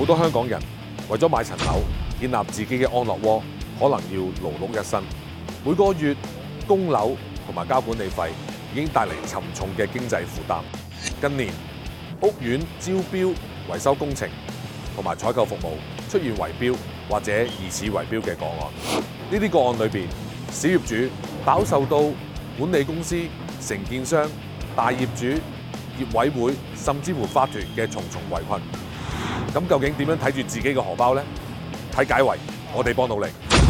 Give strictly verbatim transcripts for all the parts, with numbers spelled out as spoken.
好多香港人為咗買層樓，建立自己嘅安樂窩，可能要勞碌一生，每個月供樓同埋交管理費已經帶嚟沉重嘅經濟負擔。近年屋苑招標、維修工程同埋採購服務出現圍標或者疑似圍標嘅個案，呢啲個案裏邊，小業主飽受到管理公司、承建商、大業主、業委會甚至乎法團嘅重重圍困。咁究竟點樣睇住自己嘅荷包呢？睇解圍，我哋幫到你。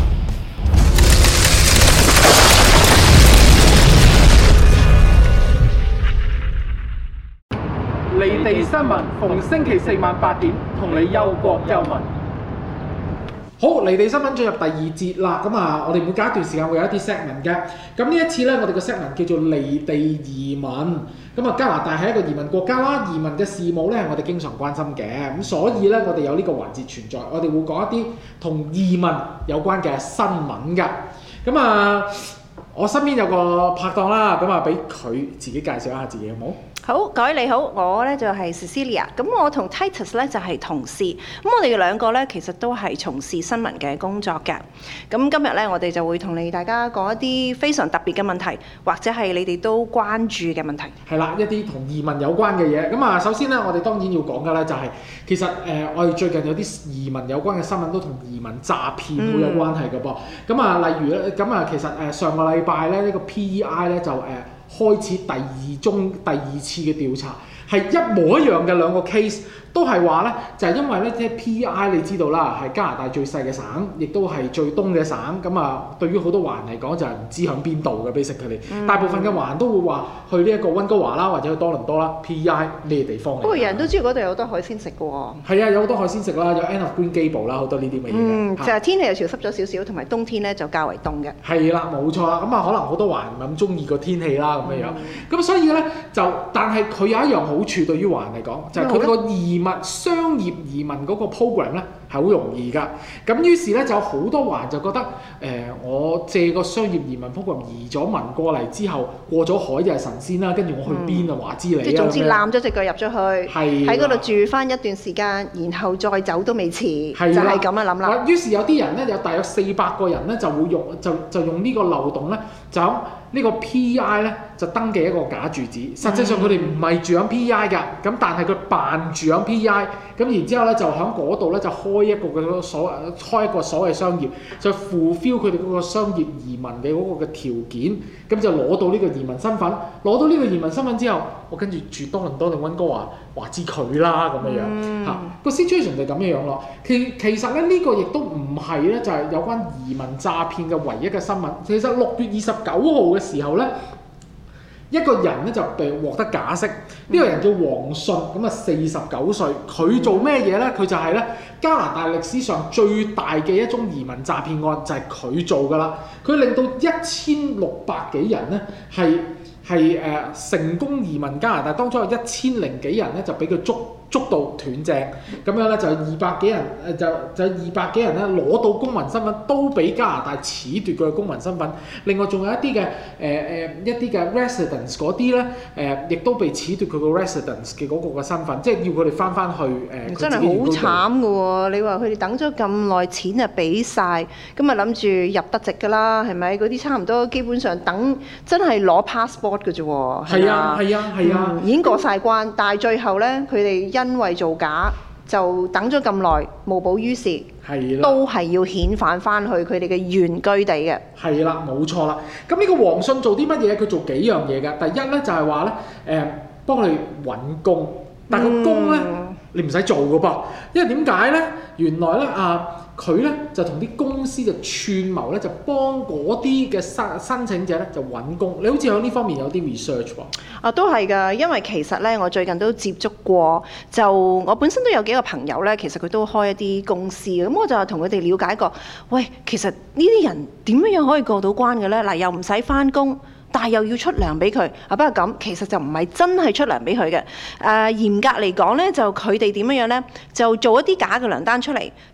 離地新聞逢星期四晚八點，同你憂國憂民。好，離地新聞進入第二節啦。咁啊，我哋每隔一段時間會有一啲 segment 嘅。咁呢一次呢，我哋個 segment 叫做離地移民。咁啊，加拿大係一個移民國家啦，移民嘅事務呢係我哋經常關心嘅。咁所以呢，我哋有呢個環節存在，我哋會講一啲同移民有關嘅新聞㗎。咁啊，我身邊有個拍檔啦，咁啊，俾佢自己介紹一下自己好冇？ 好，各位你好，我咧就係 Cecilia， 咁我同 Titus 咧就係同事，咁我哋兩個咧其實都係從事新聞嘅工作嘅。咁今日咧我哋就會同你大家講一啲非常特別嘅問題，或者係你哋都關注嘅問題。 係啦，一啲同移民有關嘅嘢。咁啊，首先咧我哋當然要講嘅咧就係、是、其實誒、呃、我哋最近有啲移民有關嘅新聞都同移民詐騙好有關係嘅噃。咁啊、嗯，例如咧，咁啊其實誒上個禮拜咧呢、這個 P E I 咧就誒。呃開始第二宗第二次嘅調查，係一模一樣嘅兩個 case，都係話咧，就係、是、因為咧，即係 P E I 你知道啦，係加拿大最細嘅省，亦都係最東嘅省。咁啊，對於好多華人嚟講，就係唔知響邊度嘅 basically。 嗯、 大部分嘅華人都會話去呢一個溫哥華啦，或者去多倫多啦 ，P E I 呢個地方嚟。 不過人人都知道嗰度有好多海鮮食嘅喎。 係啊，有好多海鮮食啦，有 Anne of Green Gable 啦，好多呢啲咁嘅嘢嘅。 嗯，就係天氣又潮濕咗少少，同埋冬天咧就較為凍嘅。 係啦，冇錯啦。咁啊，可能好多華人唔係咁中意個天氣啦，咁樣樣。咁、嗯、所以咧就，但係佢有一樣好處對於華人嚟講，就係佢個移民商業移民嗰個 program 咧係好容易㗎。咁於是咧就有好多華人就覺得，誒、呃、我借個商業移民 program 移咗民過嚟之後，過咗海就係神仙啦。跟住我去邊啊？話之你啊！ 即係總之攬咗隻腳入咗去， 喺嗰度住翻一段時間，然後再走都未遲，就係咁樣諗啦。 於是有啲人咧，有大約四百個人咧，就會用就就用呢個漏洞咧，就喺呢個 P E I 咧就登記一個假住址。實際上佢哋唔係住喺 P E I 㗎，咁但係佢扮住喺 P E I，咁然之後咧就喺嗰度咧就開一個嘅所開一個所謂商業，就 fulfill 佢哋嗰個商業移民嘅嗰個嘅條件，咁就攞到呢個移民身份。攞到呢個移民身份之後，我跟住住多倫多定溫哥華，話知佢啦咁樣樣嚇。個 situation 就咁樣樣咯。其其實咧呢、這個亦都唔係咧，就係、是、有關移民詐騙嘅唯一嘅新聞。其實六月二十九號嘅時候咧，一個人咧就被獲得假釋。呢、這個人叫黃信，咁啊四十九歲。佢做咩嘢咧？佢就係咧加拿大歷史上最大嘅一宗移民詐騙案，就係、是、佢做㗎啦。佢令到一千六百幾人咧係係誒成功移民加拿大，當中有一千零幾人咧就俾佢捉捉到斷正，咁樣咧就二百幾人誒就就二百幾人咧攞到公民身份，都俾加拿大褫奪佢嘅公民身份。另外仲有一啲嘅誒誒一啲嘅 residence 嗰啲咧誒，亦都被褫奪佢個 residence 嘅嗰個嘅身份，即係要佢哋翻翻去誒。呃、 真係好慘㗎喎！你話佢哋等咗咁耐，錢就俾晒，咁啊諗住入得籍㗎啦，係咪？嗰啲差唔多基本上等真係攞 passport 嘅啫喎。 係啊係啊係啊， 已經過晒關，但係最後咧佢哋因為造假就等咗咁耐，無補於事，都係要遣返翻去佢哋嘅原居地嘅。 係啦，冇錯啦。咁呢個黃信做啲乜嘢？佢做幾樣嘢㗎。第一咧就係話咧誒，幫你揾工，但係個工咧、嗯、你唔使做㗎噃，因為點解咧？原來咧啊。佢咧就同啲公司就串謀咧，就幫嗰啲嘅申申請者咧就揾工。你好似喺呢方面有啲 research 喎。 啊，都係㗎，因為其實咧，我最近都接觸過，就我本身都有幾個朋友咧，其實佢都開一啲公司，咁我就同佢哋了解過，喂，其實呢啲人點樣樣可以過到關嘅咧？嗱，又唔使返工。但係又要出糧俾佢，啊不過咁其實就唔係真係出糧俾佢嘅。誒、呃、嚴格嚟講咧，就佢哋點樣樣咧，就做一啲假嘅糧單出嚟，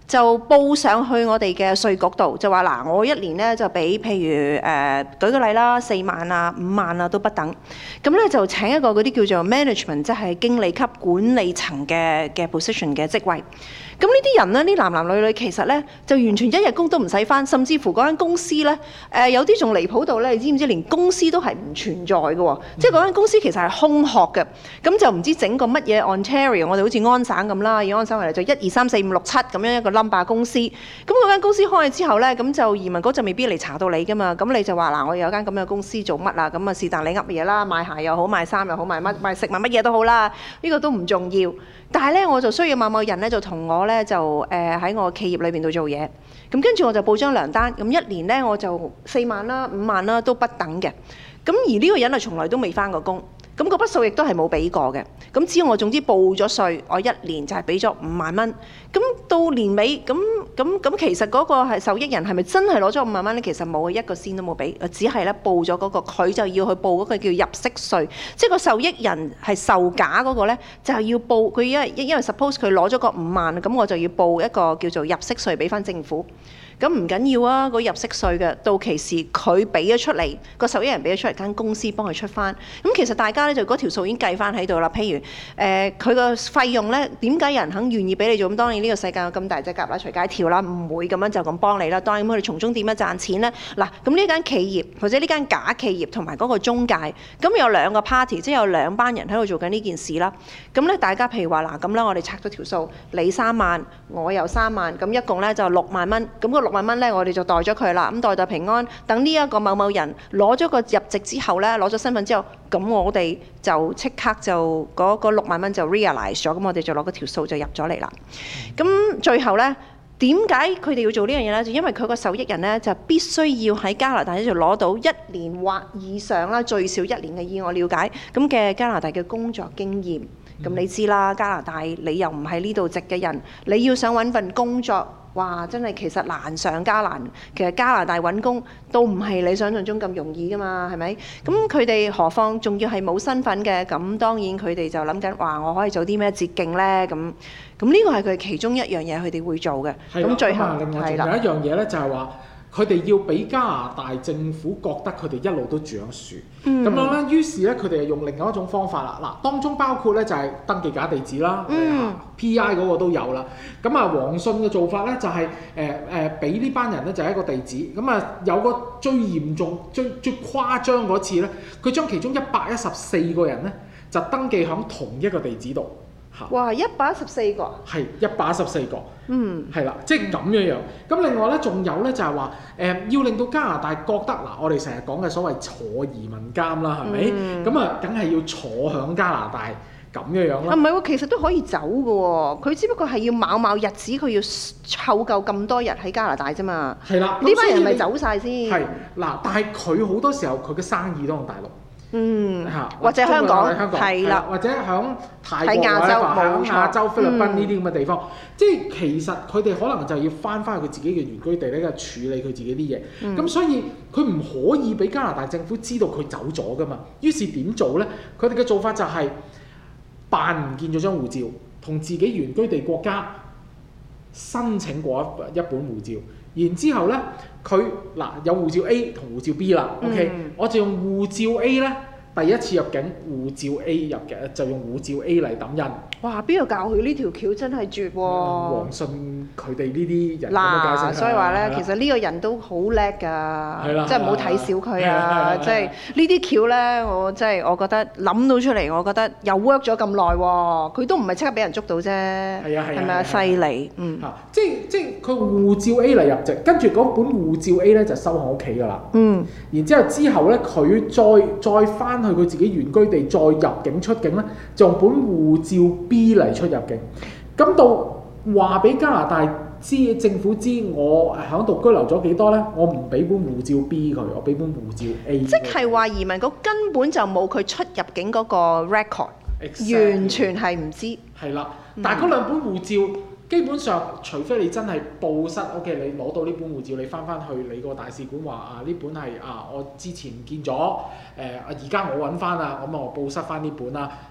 就報上去我哋嘅稅局度，就話嗱，我一年咧就俾譬如誒、呃、舉個例啦，四萬啊、五萬啊都不等。咁咧就請一個嗰啲叫做 management，即係經理級管理層嘅嘅 position 嘅職位。咁呢啲人咧，呢男男女女其實咧就完全一日工都唔使返，甚至乎嗰間公司咧誒、呃、有啲仲離譜到咧，你知唔知連公司都係唔存在嘅喎、哦？嗯、即係嗰間公司其實係空殼嘅，咁就唔知整個乜嘢 Ontario， 我哋好似安省咁啦，以安省為例就一二三四五六七咁樣一個 number 公司。咁嗰間公司開咗之後咧，咁就移民局就未必嚟查到你㗎嘛。咁你就話嗱，我有間咁嘅公司做乜啊？咁啊是但你噏嘢啦，賣鞋又好，賣衫又好，賣乜賣食物乜嘢都好啦。呢、呢個都唔重要。但係咧，我就需要某某人咧，就同我咧就誒喺、呃、我企業裏邊度做嘢。咁跟住我就報張糧單，咁一年咧我就四萬啦、五萬啦都不等嘅。咁而呢個人啊，從來都未返過工。咁嗰筆數亦都係冇俾過嘅。咁只要我總之報咗稅，我一年就係俾咗五萬蚊。咁到年尾，咁咁咁其實嗰個係受益人係咪真係攞咗五萬蚊咧？其實冇，一個仙都冇俾，只係咧報咗嗰個，佢就要去報嗰個叫入息稅。即係個受益人係受假嗰個咧，就係要報佢，因為因為 suppose 佢攞咗個五萬，咁我就要報一個叫做入息稅俾翻政府。咁唔緊要啊，個入息稅嘅到期時佢俾咗出嚟，個受益人俾咗出嚟，間公司幫佢出翻。咁其實大家咧就嗰條數已經計翻喺度啦。譬如誒佢個費用咧，點解有人肯願意俾你做？咁當然呢個世界有咁大隻蛤乸隨街跳啦，唔會咁樣就咁幫你啦。當然佢哋從中點樣賺錢咧？嗱，咁呢間企業或者呢間假企業同埋嗰個中介，咁有兩個 party， 即係有兩班人喺度做緊呢件事啦。咁咧大家譬如話嗱，咁啦，我哋拆咗條數，你三萬，我有三萬，咁一共咧就六萬蚊。咁個六萬蚊咧，我哋就袋咗佢啦。咁袋袋平安，等呢一個某某人攞咗個入籍之後咧，攞咗身份之後，咁我哋就即刻就嗰嗰六萬蚊就 realize 咗，咁我哋就攞嗰條數就入咗嚟啦。咁最後咧，點解佢哋要做呢樣嘢咧？就因為佢個受益人咧就必須要喺加拿大呢度攞到一年或以上啦，最少一年嘅，以我了解咁嘅加拿大嘅工作經驗。咁、嗯、你知啦，加拿大你又唔係呢度籍嘅人，你要想揾份工作，哇！真係其實難上加難。其實加拿大揾工都唔係你想象中咁容易噶嘛，係咪？咁佢哋何況仲要係冇身份嘅，咁當然佢哋就諗緊，哇！我可以做啲咩捷徑呢？咁咁呢個係佢其中一樣嘢，佢哋會做嘅。咁的最後係啦，另外仲有一樣嘢咧，就係話佢哋要俾加拿大政府覺得佢哋一路都住喺樹，咁、嗯、樣咧，於是咧佢哋就用另外一種方法啦。嗱，當中包括咧就係登記假地址啦、嗯、P I 嗰個都有啦。咁啊，黃信嘅做法咧就係誒誒俾呢班人咧就係一個地址。咁啊，有個最嚴重、最最誇張嗰次咧，佢將其中一百一十四個人咧就登記喺同一個地址度。 哇！一百一十四個， 係一百一十四個，嗯，係啦，即係咁樣樣。咁另外咧，仲有咧就係話，誒要令到加拿大覺得嗱，我哋成日講嘅所謂坐移民監啦，係咪？咁啊、嗯，梗係要坐響加拿大咁樣樣啦。啊，唔係喎，其實都可以走嘅喎，佢只不過係要某某日子，佢要湊夠咁多日喺加拿大啫嘛。係啦，呢班人咪走晒先。係嗱，但係佢好多時候佢嘅生意都喺大陸。嗯，或者香港係啦，或者響泰國啊，喺亞洲、菲律賓呢啲咁嘅地方，嗯、即係其實佢哋可能就要翻返去佢自己嘅原居地咧，處理佢自己啲嘢。咁、嗯、所以佢唔可以俾加拿大政府知道佢走咗噶嘛。於是點做咧？佢哋嘅做法就係扮唔見咗張護照，同自己原居地國家申請過一一本護照。然之後咧，佢嗱有護照 A 同護照 B 啦、嗯、，OK， 我就用護照 A 咧，第一次入境護照 A 入嘅，就用護照 A 嚟抌印。哇！邊度教佢呢條橋真係絕喎、啊！黃信佢哋呢啲人咁樣解釋。嗱，所以話咧，其實呢個人都好叻㗎，即係唔好睇小佢啊！即係呢啲橋咧，我即係我覺得諗到出嚟，我覺得又 work 咗咁耐喎，佢都唔係即刻俾人捉到啫。係啊係係咪啊？犀利嗯。嚇！即係即係佢護照 A 嚟入籍，跟住嗰本護照 A 咧就收喺屋企㗎啦。嗯。然之後之後咧，佢再再翻去佢自己原居地，再入境出境咧，就用本護照 B 嚟出入境，咁到話俾加拿大知政府知我喺度居留咗幾多咧？我唔俾本護照 B 佢，我俾本護照 A。即係話移民局根本就冇佢出入境嗰個 record，Exactly. 完全係唔知。係啦，但係嗰兩本護照。基本上，除非你真係報失 ，OK， 你攞到呢本護照，你翻翻去你個大使館話啊，呢本係啊我之前唔見咗，誒而家我揾翻啦，咁啊我報失翻呢本啦。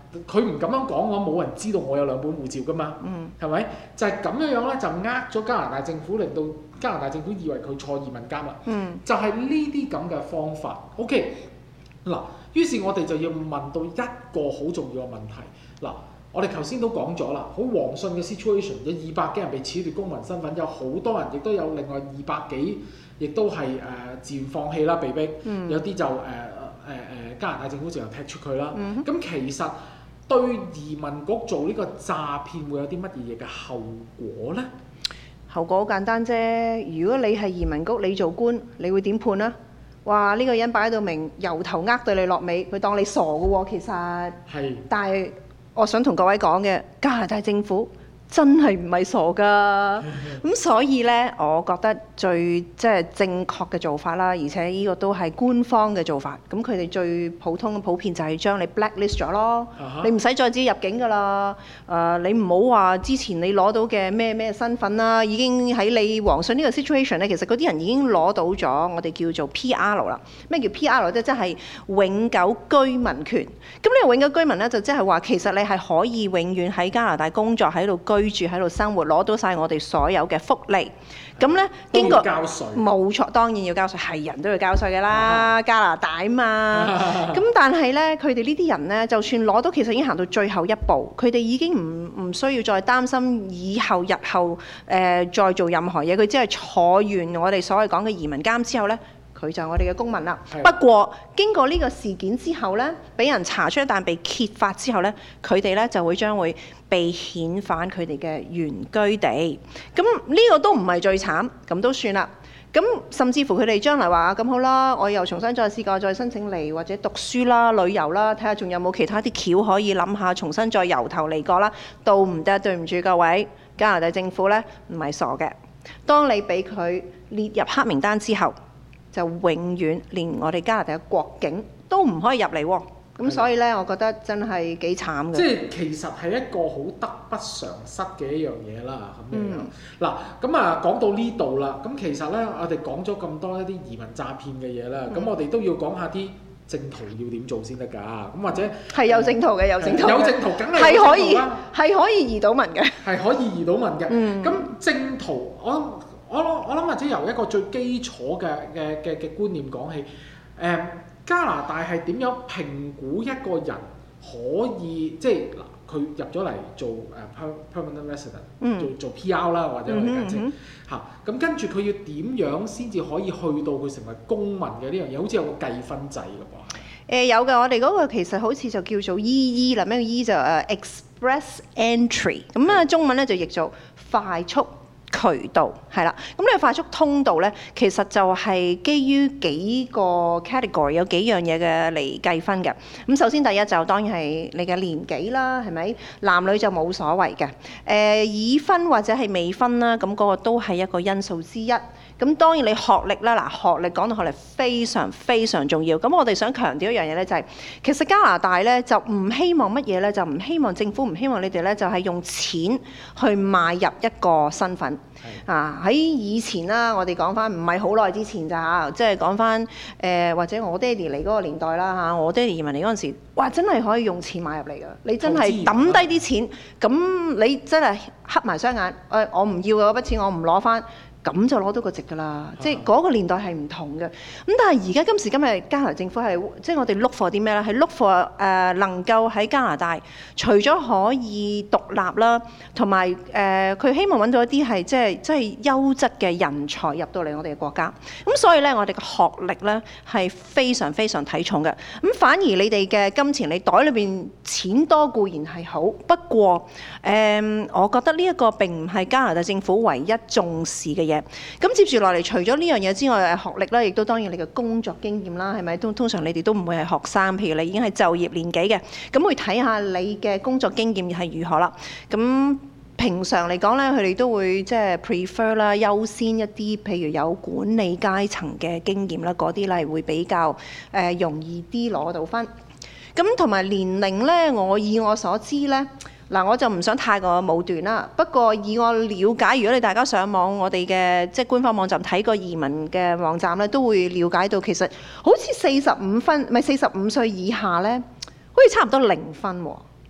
佢唔咁樣講嘅話，冇人知道我有兩本護照噶嘛， 嗯， 係咪？就係、是、咁樣樣咧，就呃咗加拿大政府，令到加拿大政府以為佢坐移民監啦。 嗯， 就係呢啲咁嘅方法。OK， 嗱，於是我哋就要問到一個好重要嘅問題。嗱，我哋頭先都講咗啦，好黃信嘅 situation， 有二百幾人被褫奪公民身份，有好多人亦都有另外二百幾，亦都係誒、呃、自願放棄啦，被逼。 嗯、 有啲就誒誒誒加拿大政府就踢出佢啦。咁、 嗯、 其實對移民局做呢個詐騙會有啲乜嘢嘅後果呢？ 後果好簡單啫。如果你係移民局，你做官，你會點判啊？哇！呢、這個人擺到明，由頭呃到你落尾，佢當你傻嘅喎，其實。係。但係我想同各位講嘅，加拿大政府真係唔係傻㗎。咁所以呢，我覺得最即係正確嘅做法啦，而且呢個都係官方嘅做法。咁佢哋最普通普遍就係將你 blacklist 咗咯。Uh huh. 你唔使再自己入境㗎啦。誒、呃，你唔好話之前你攞到嘅咩咩身份啦，已經喺你黃信呢個 situation 咧，其實嗰啲人已經攞到咗我哋叫做 P R 啦。咩叫 P R 咧？即係永久居民權。咁呢個永久居民咧，就即係話其實你係可以永遠喺加拿大工作，喺度居住，喺度生活，攞到晒我哋所有嘅福利。咁咧經過交稅， 冇錯，當然要交稅，係人都要交稅㗎啦，加拿大啊嘛。咁但係咧，佢哋呢啲人咧，就算攞到，其實已經行到最後一步，佢哋已經唔唔需要再擔心以後日後誒、呃、再做任何嘢，佢只係坐完我哋所謂講嘅移民監之後咧，佢就係我哋嘅公民啦。的不過經過呢個事件之後咧，俾人查出一旦被揭發之後咧，佢哋咧就會將會被遣返佢哋嘅原居地。咁呢個都唔係最慘，咁都算啦。咁甚至乎佢哋將來話咁好啦，我又重新再試過再申請嚟，或者讀書啦、旅遊啦，睇下仲有冇其他啲橋可以諗下，重新再由頭嚟過啦。都唔得，對唔住各位，加拿大政府咧唔係傻嘅。當你俾佢列入黑名單之後，就永遠連我哋加拿大嘅國境都唔可以入嚟喎。咁所以咧，我覺得真係幾慘嘅。 即係其實係一個好得不償失嘅一樣嘢啦，咁樣樣。嗱、嗯，咁啊講到呢度啦，咁其實咧，我哋講咗咁多一啲移民詐騙嘅嘢啦，咁、嗯、我哋都要講下啲正途要點做先得㗎。咁或者係有正途嘅，有正途。 有正途，梗係係可以，係可以移到民嘅。係可以移到民嘅。咁、 嗯、 正途，我我我諗或者由一個最基礎嘅嘅嘅嘅觀念講起，誒、嗯。加拿大係點樣評估一個人可以即係嗱，佢入咗嚟做誒 permanent resident，、嗯、做做 P R 啦，或者我哋簡稱嚇。咁跟住佢要點樣先至可以去到佢成為公民嘅呢樣嘢？好似有個計分制㗎噃。誒、 呃、有嘅，我哋嗰個其實好似就叫做 E E 啦，咩 E 就誒、uh, express entry， 咁啊中文咧就譯做快速渠道，係啦，咁呢個快速通道咧，其實就係基於幾個 category 有幾樣嘢嘅嚟計分嘅。咁首先第一就當然係你嘅年紀啦，係咪？男女就冇所謂嘅。誒、呃、已婚或者係未婚啦，咁、那、嗰個都係一個因素之一。咁當然你學歷啦，嗱學歷講到學歷非常非常重要。咁我哋想強調一樣嘢咧，就係其實加拿大咧就唔希望乜嘢咧，就唔希望政府唔希望你哋咧就係用錢去買入一個身份。啊喺以前啦，我哋講翻唔係好耐之前咋嚇，即係講翻誒或者我爹哋嚟嗰個年代啦嚇，我爹哋移民嚟嗰陣時，哇真係可以用錢買入嚟㗎，你真係抌低啲錢，咁你真係黑埋雙眼，誒、哎、我唔要嗰筆錢，我唔攞翻。咁就攞到個值㗎啦，即係嗰個年代係唔同嘅。咁但係而家今時今日加拿大政府係即係我哋 look for 啲咩咧？係 look for 誒能夠喺加拿大除咗可以獨立啦，同埋誒佢希望揾到一啲係即係即係優質嘅人才入到嚟我哋嘅國家。咁所以咧，我哋嘅學歷咧係非常非常睇重嘅。咁反而你哋嘅金錢，你袋裏邊錢多固然係好，不過誒、呃，我覺得呢一個並唔係加拿大政府唯一重視嘅嘢。咁接住落嚟，除咗呢樣嘢之外，學歷啦，亦都當然你嘅工作經驗啦，係咪？通通常你哋都唔會係學生，譬如你已經係就業年紀嘅，咁會睇下你嘅工作經驗係如何啦。咁平常嚟講咧，佢哋都會即係 prefer 啦，優先一啲，譬如有管理階層嘅經驗啦，嗰啲咧會比較誒、呃、容易啲攞到分。咁同埋年齡咧，我以我所知咧。嗱，我就唔想太過武斷啦。不過以我了解，如果你大家上網，我哋嘅即係官方網站睇過移民嘅網站咧，都會了解到其實好似四十五分，唔係四十五歲以下咧，好似差唔多零分喎。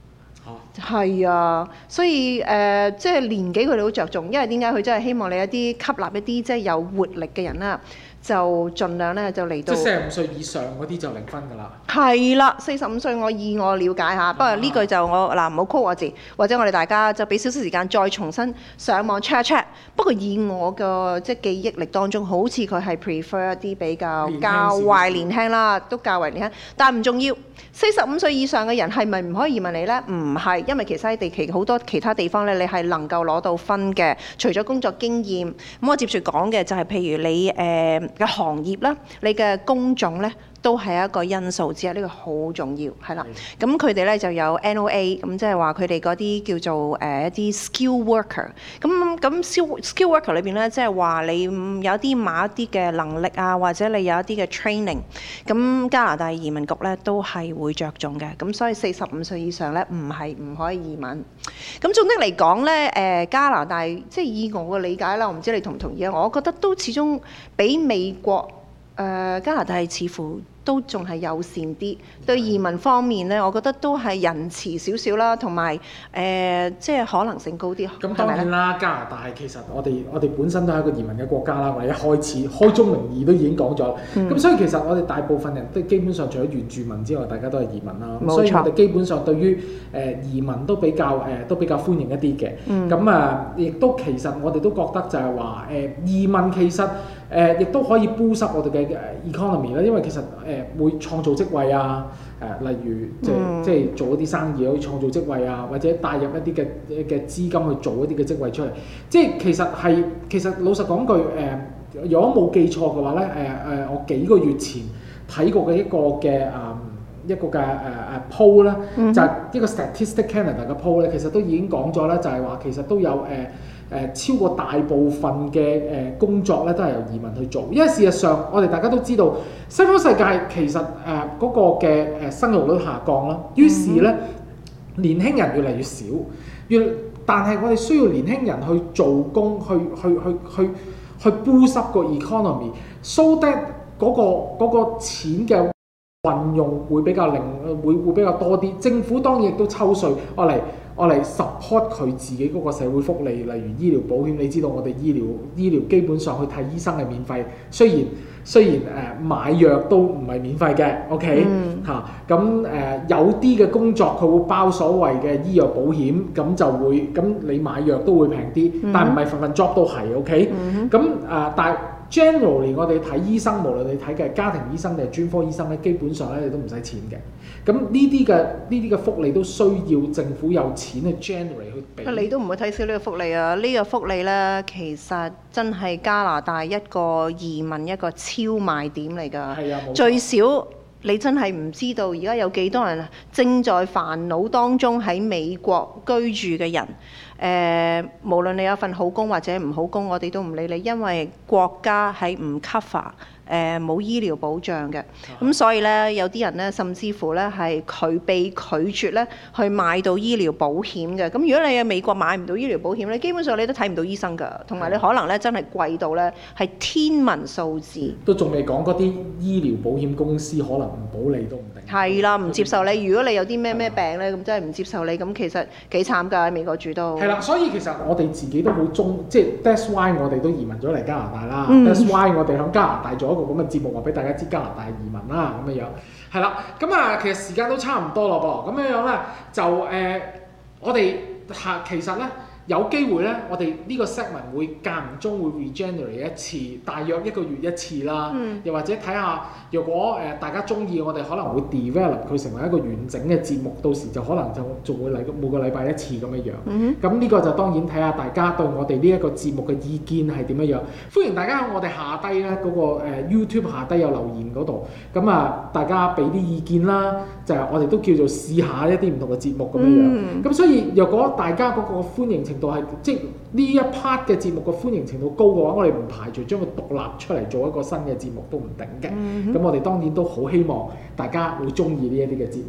係啊，所以誒、呃，即係年紀佢哋好着重，因為點解佢真係希望你一啲吸納一啲即係有活力嘅人啦，就盡量咧就嚟到。 即係四十五歲以上嗰啲就零分㗎啦。 係啦，四十五歲我以我了解下，不過呢句就我嗱唔好 call 我字，或者我哋大家就俾少少時間再重新上網 check 一 check。不過以我嘅即係記憶力當中，好似佢係 prefer 一啲比較較為年輕啦，都較為年輕，但係唔重要。四十五歲以上嘅人係咪唔可以移民嚟呢？唔係，因為其實喺地期好多其他地方咧，你係能夠攞到分嘅。除咗工作經驗，咁我接住講嘅就係譬如你誒嘅、呃、行業啦，你嘅工種咧。都係一個因素之一，呢、這個好重要，係啦。咁佢哋咧就有 N O A，咁即係話佢哋嗰啲叫做誒、呃、一啲 skill worker。咁咁 skill skill worker 裏邊咧，即係話你有啲某一啲嘅能力啊，或者你有一啲嘅 training。咁加拿大移民局咧都係會着重嘅。咁所以四十五歲以上咧唔係唔可以移民。咁總的嚟講咧，誒、呃、加拿大即係以我嘅理解啦，我唔知你同唔同意啊？我覺得都始終比美國。誒、呃、加拿大似乎都仲係友善啲，對移民方面咧，我覺得都係仁慈少少啦，同埋誒即係可能性高啲。 咁當然啦，加拿大其實我哋我哋本身都係一個移民嘅國家啦，我哋一開始開宗明義都已經講咗。咁、嗯、所以其實我哋大部分人都基本上除咗原住民之外，大家都係移民啦。 冇錯。 所以我哋基本上對於誒、呃、移民都比較誒、呃、都比較歡迎一啲嘅。咁啊、嗯，亦、呃、都其實我哋都覺得就係話誒移民其實。誒亦都可以 boost up 我哋嘅 economy 啦，因為其實誒、呃、會創造職位啊，誒、呃、例如即係、嗯、即係做一啲生意可以創造職位啊，或者帶入一啲嘅嘅資金去做一啲嘅職位出嚟。即係其實係其實老實講句誒、呃，如果冇記錯嘅話咧，誒、呃、誒我幾個月前睇過嘅一個嘅誒、呃、一個嘅誒誒 poll 咧，嗯、就係一個 Statistics Canada 嘅 poll 咧，其實都已經講咗咧，就係話其實都有誒。呃誒、呃、超過大部分嘅誒、呃、工作咧都係由移民去做，因為事實上我哋大家都知道西方世界其實誒嗰、呃那個嘅誒、呃、生育率下降啦，於是咧年輕人越嚟越少，越但係我哋需要年輕人去做工，去去去去去 boost up 個 economy，so that 嗰個嗰、那個錢嘅運用會比較靈，會會比較多啲。政府當然亦都抽稅，我嚟。我嚟 support 佢自己嗰個社會福利，例如醫療保險。你知道我哋醫療醫療基本上去睇醫生係免費，雖然雖然誒、呃、買藥都唔係免費嘅 ，OK 嚇、嗯。咁誒、啊呃、有啲嘅工作佢會包所謂嘅醫藥保險，咁就會咁你買藥都會平啲，嗯、但唔係份份 job 都係 OK。咁誒、呃，但係 generally 我哋睇醫生，無論你睇嘅家庭醫生定係專科醫生咧，基本上咧你都唔使錢嘅。咁呢啲嘅呢啲嘅福利都需要政府有錢去 generate 去俾。 你都唔會睇少呢個福利啊！呢、呢個福利咧，其實真係加拿大一個移民一個超賣點嚟㗎。係啊，冇錯。最少你真係唔知道而家有幾多人正在煩惱當中喺美國居住嘅人。誒、呃，無論你有份好工或者唔好工，我哋都唔理你，因為國家係唔 cover。誒冇、呃、醫療保障嘅，咁、嗯、所以咧有啲人咧甚至乎咧係佢被拒絕咧去買到醫療保險嘅。咁如果你喺美國買唔到醫療保險咧，基本上你都睇唔到醫生㗎，同埋你可能咧真係貴到咧係天文數字。都仲未講嗰啲醫療保險公司可能唔保你都唔定。係啦，唔接受你。如果你有啲咩咩病咧，咁真係唔接受你。咁其實幾慘㗎，喺美國住都。係啦，所以其實我哋自己都好中，即係 that's why 我哋都移民咗嚟加拿大啦。嗯、that's why 我哋喺加拿大做一個咁嘅節目，話俾大家知加拿大移民啦咁樣樣。係啦，咁啊其實時間都差唔多咯噃，咁樣樣咧就誒、呃、我哋下其實咧。有機會咧，我哋呢個 segment 會間唔中會 regenerate 一次，大約一個月一次啦。嗯、又或者睇下，若果誒、呃、大家中意，我哋可能會 develop 佢成為一個完整嘅節目，到時就可能就仲會嚟每個禮拜一次咁樣樣。咁呢、嗯、哼個就當然睇下大家對我哋呢一個節目嘅意見係點樣樣。歡迎大家喺我哋下低咧嗰個、呃、YouTube 下低有留言嗰度，咁啊大家俾啲意見啦，就係、是、我哋都叫做試下一啲唔同嘅節目咁樣樣。咁、嗯、所以若果大家嗰個歡迎程度係即係呢一 part 嘅節目嘅歡迎程度高嘅話，我哋唔排除將佢獨立出嚟做一個新嘅節目都唔定嘅。咁、嗯、哼我哋當然都好希望大家會中意呢一啲嘅節目。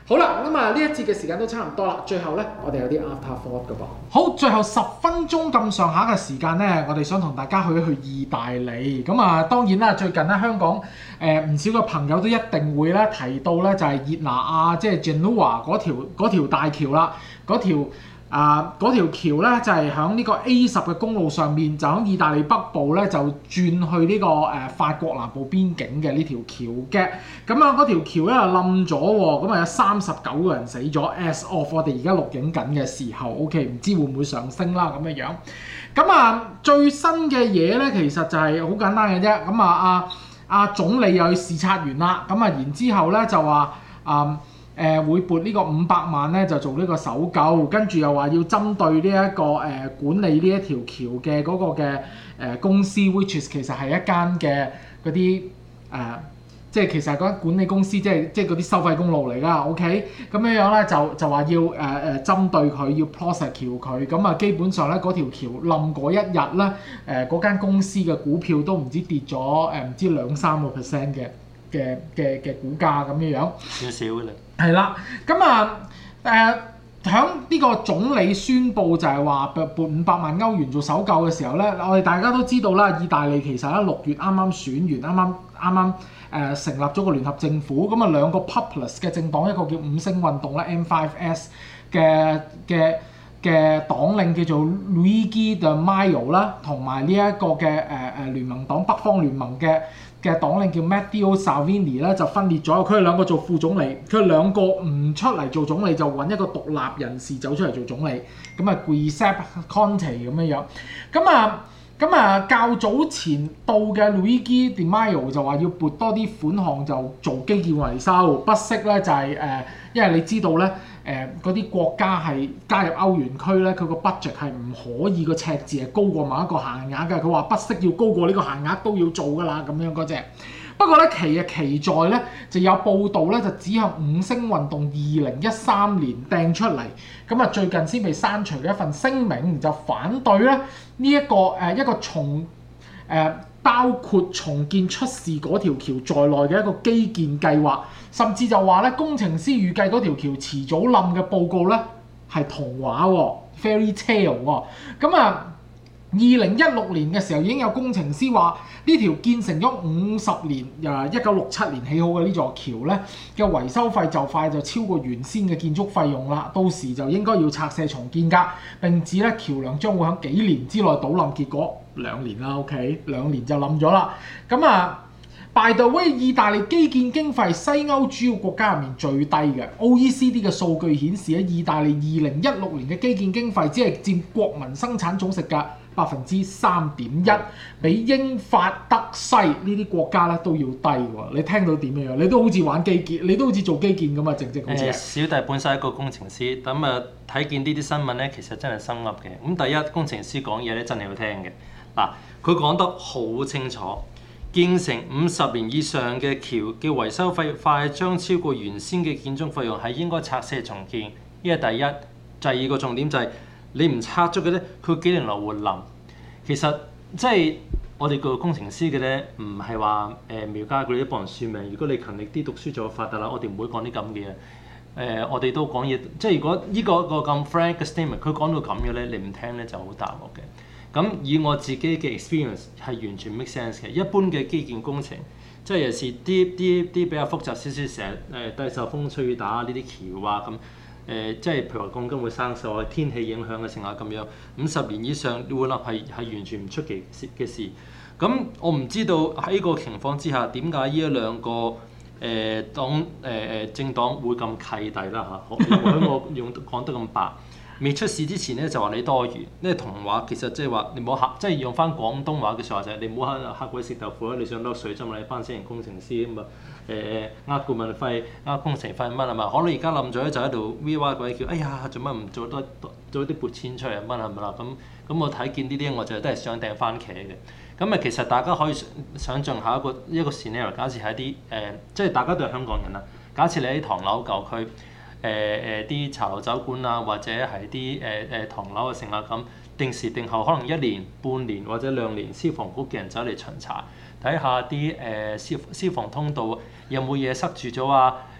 好啦，咁啊呢一節嘅時間都差唔多啦，最後咧我哋有啲 after thought 㗎噃。好，最後十分鐘咁上下嘅時間咧，我哋想同大家去一去意大利。咁啊當然啦，最近咧香港誒唔、呃、少嘅朋友都一定會咧提到咧就係熱那亞即係 Genoa 嗰條嗰條大橋啦，嗰條。啊！嗰條橋咧就係喺呢個 A 十嘅公路上面，就喺意大利北部咧就轉去呢、這個誒、呃、法國南部邊境嘅呢條橋嘅。咁啊，嗰條橋咧就冧咗喎，咁啊有三十九個人死咗。As of 我哋而家錄影緊嘅時候 ，OK， 唔知會唔會上升啦咁樣樣。咁啊，最新嘅嘢咧其實就係好簡單嘅啫。咁啊，阿、啊、阿、啊、總理又去視察完啦，咁啊然之後咧就話啊。誒、呃、會撥呢個五百萬咧，就做呢個搜救，跟住又話要針對呢、這、一個誒、呃、管理呢一條橋嘅嗰個嘅誒、呃、公司 ，which is 其實係一間嘅嗰啲誒，即係其實係嗰間管理公司，即係即係嗰啲收費公路嚟㗎。OK，咁樣樣咧就就話要誒誒、呃、針對佢，要 prosecute 佢，咁啊基本上咧嗰條橋冧嗰一日咧，誒嗰間公司嘅股票都唔知跌咗誒唔知兩三個 percent 嘅嘅嘅嘅股價咁樣樣， 少少嘅啦。 係啦，咁啊誒，響呢個總理宣布就係話撥撥五百萬歐元做搜救嘅時候咧，我哋大家都知道啦，意大利其實喺六月啱啱選完，啱啱啱啱誒成立咗個聯合政府，咁啊兩個 populist 嘅政黨，一個叫五星運動啦 M 五 S 嘅嘅嘅黨領叫做 Luigi Di Maio 啦，同埋呢一個嘅誒誒聯盟黨北方聯盟嘅嘅黨領叫 Matteo Salvini 咧就分裂咗，佢哋兩個做副總理，佢哋兩個唔出嚟做總理就揾一個獨立人士走出嚟做總理，咁啊 Giuseppe Conte 咁樣樣，咁啊咁啊較早前到嘅 Luigi Di Maio 就話要撥多啲款項就做基建維修，不惜咧就係、是、誒、呃，因為你知道咧。誒嗰啲國家係加入歐元區咧，佢個 budget 係唔可以個赤字係高過某一個限額嘅。佢話不惜要高過呢個限額都要做㗎啦，咁樣嗰隻。不過咧，奇啊奇在咧，就有報道咧就指向五星運動二零一三年掟出嚟，咁啊最近先被刪除嘅一份聲明，就反對咧呢一個誒、呃、一個重誒、呃、包括重建出事嗰條橋在內嘅一個基建計劃。甚至就話咧，工程師預計嗰條橋遲早冧嘅報告咧係童話喎、哦、fairy tale 喎、哦。咁啊，二零一六年嘅時候已經有工程師話呢條建成咗五十年，誒一九六七年起好嘅呢座橋咧嘅維修費就快就超過原先嘅建築費用啦，到時就應該要拆卸重建㗎。並指咧橋梁將會喺幾年之內倒冧，結果兩年啦 ，OK， 兩年就冧咗啦。咁啊〜By the way， 意大利基建經費西歐主要國家入面最低嘅 ，O E C D 嘅數據顯示咧，意大利二零一六年嘅基建經費只係佔國民生產總值嘅百分之三點一，比英法德西呢啲國家咧都要低喎。你聽到點樣？你都好似玩基建，你都好似做基建咁啊，正正好似、呃。小弟本身係一個工程師，咁啊睇見呢啲新聞咧，其實真係心噏嘅。咁第一，工程師講嘢咧真係要聽嘅。嗱，佢講得好清楚。建成五十年以上嘅橋嘅維修費快將超過原先嘅建築費用，係應該拆卸重建。呢個第一。第二個重點就係、是、你唔拆咗嘅咧，佢幾年內會冧。其實即係我哋個工程師嘅咧，唔係話誒苗家佢哋幫人算命。如果你勤力啲讀書就發達啦，我哋唔會講啲咁嘅嘢。誒、呃，我哋都講嘢，即係如果呢、這個個咁 frank 嘅 statement，佢講到咁嘅咧，你唔聽咧就好大鑊嘅。咁以我自己嘅 experience 係完全 make sense 嘅。一般嘅基建工程，即係有時啲啲啲比較複雜少少，成日誒帶受風吹雨打呢啲橋啊咁誒、呃，即係譬如話鋼筋會生鏽啊，天氣影響嘅成啊咁樣。五十年以上會立係係完全唔出奇嘅事。咁我唔知道喺呢個情況之下，點解呢一兩個誒、呃、黨誒誒、呃、政黨會咁契弟啦嚇？喺我用講得咁白。未出事之前咧就話你多餘，因為童話其實即係話你唔好嚇，即係用翻廣東話嘅説話就係你唔好黑鬼食豆腐啦，你想攞水針你班私人工程師咁啊誒呃顧問費、呃工程費乜係嘛？可能而家冧咗咧就喺度 V 哇鬼叫，哎呀做乜唔做多做啲撥錢出嚟乜係咪啦？咁咁我睇見呢啲我就都係想掟番茄嘅。咁啊其實大家可以想像下一個一個 scenario， 假設係一啲誒、呃，即係大家都係香港人啦。假設你喺唐樓舊區。誒誒啲茶樓酒館啊，或者係啲誒誒唐樓啊，成啊咁定時定候，可能一年、半年或者兩年，消防局嘅人走嚟巡查，睇下啲誒消消防通道有冇嘢塞住咗啊？誒、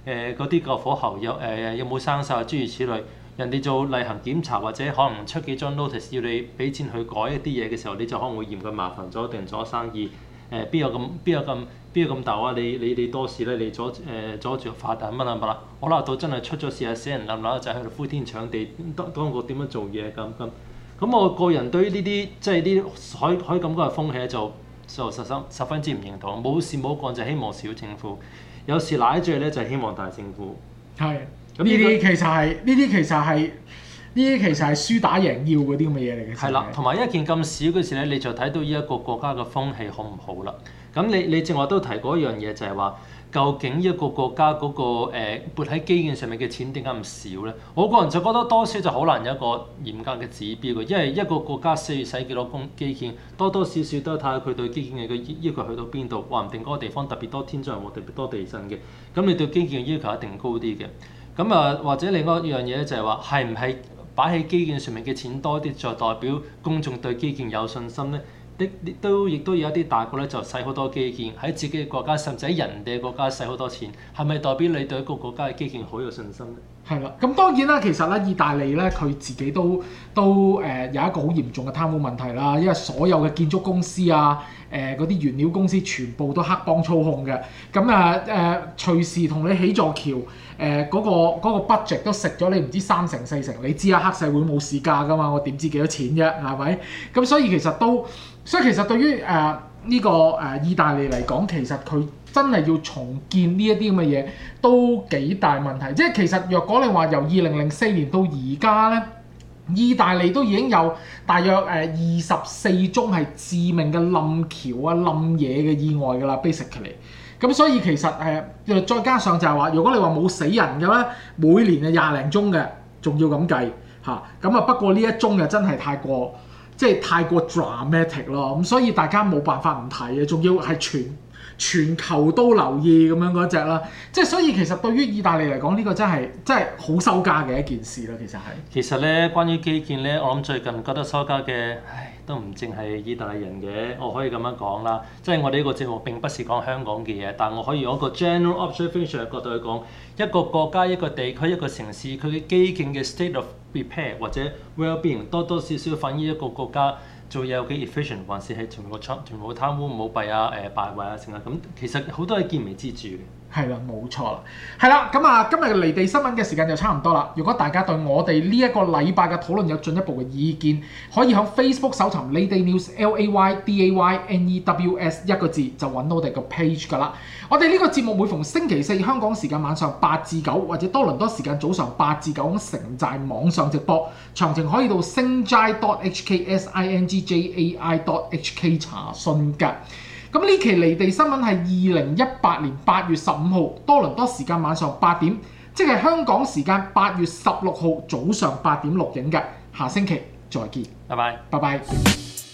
誒嗰啲個火候有誒、呃、有冇生鏽，諸如此類。人哋做例行檢查或者可能出幾張 notice 要你俾錢去改一啲嘢嘅時候，你就可能會嫌佢麻煩咗，定咗生意。誒邊有咁邊有咁邊有咁大啊？你你你多事咧，你阻誒、呃、阻住發達乜啊乜啦？可能到真係出咗事啊，死人冧樓就喺度呼天搶地，當當局點樣做嘢咁咁。咁我個人對於呢啲即係呢啲可可以咁講嘅風氣咧，就就十分十分之唔認同。冇事冇幹就希望小政府，有事賴住咧就係希望大政府。 係。咁呢啲其實係呢啲其實係呢啲其實係輸打贏要嗰啲咁嘅嘢嚟嘅。 係啦，同埋一件咁少嘅事咧，你就睇到呢一個國家嘅風氣好唔好啦。咁你你正話都提過一樣嘢，就係話究竟一個國家嗰、那個誒、呃、撥喺基建上面嘅錢點解咁少咧？我個人就覺得多少就好難有一個嚴格嘅指標嘅，因為一個國家需要使幾多公基建，多多少少都睇下佢對基建嘅要求去到邊度。話唔定嗰個地方特別多天災人禍、特別多地震嘅，咁你對基建嘅要求一定高啲嘅。咁啊，或者另外一樣嘢咧，就係話係唔係擺喺基建上面嘅錢多啲，就代表公眾對基建有信心咧？的都亦都有一啲大國咧，就使好多基建喺自己嘅國家，甚至喺人哋嘅國家使好多錢，係咪代表你對一個國家嘅基建好有信心咧？ 係啦，咁當然啦，其實咧，意大利咧佢自己都都誒、呃、有一個好嚴重嘅貪污問題啦，因為所有嘅建築公司啊，誒嗰啲原料公司全部都黑幫操控嘅，咁啊誒隨時同你起座橋，誒、呃、嗰、嗰個嗰個 budget 都食咗你唔知三成四成，你知啊，黑社會冇市價㗎嘛，我點知幾多錢啫，係咪？咁所以其實都，所以其實對於誒呢、呃呢個誒、呃、意大利嚟講，其實佢真係要重建呢一啲咁嘅嘢都幾大問題，即係其實若果你話由二零零四年到而家咧，意大利都已經有大約誒二十四宗係致命嘅冧橋啊冧嘢嘅意外㗎啦 ，basically。咁所以其實誒、呃、再加上就係話，如果你話冇死人嘅咧，每年係廿零宗嘅，仲要咁計嚇。咁啊不過呢一宗又真係太過即係太過 dramatic 咯。咁所以大家冇辦法唔睇嘅，仲要係全。全球都留意咁樣嗰隻啦，即係所以其實對於意大利嚟講，呢、這個真係真係好收家嘅一件事啦。其實係其實咧，關於基建咧，我諗最近覺得收家嘅，唉，都唔淨係意大利人嘅，我可以咁樣講啦。即係我哋呢個節目並不是講香港嘅嘢，但我可以用一個 general observation 嘅角度去講，一個國家、一個地區、一個城市，佢嘅基建嘅 state of repair 或者 well-being 多多少少反映一個國家做嘢有幾 efficient， 還是係全部貪全部貪污舞弊啊、誒、呃、敗壞啊，成啊咁，其實好多係見微知著嘅。係啦，冇錯啦。係啦，咁啊，今日嘅離地新聞嘅時間就差唔多啦。如果大家對我哋呢一個禮拜嘅討論有進一步嘅意見，可以喺 Facebook 搜尋 Layday News L A Y D A Y N E W S 一個字就揾到我哋個 page 㗎啦。我哋呢個節目每逢星期四香港時間晚上八至九，或者多倫多時間早上八至九喺城寨網上直播，詳情可以到 singjai dot h k s i n g j a i dot h k 查詢㗎。咁呢期離地新聞係二零一八年八月十五號多倫多時間晚上八點，即係香港時間八月十六號早上八點錄影嘅。下星期再見， 拜拜， 拜拜。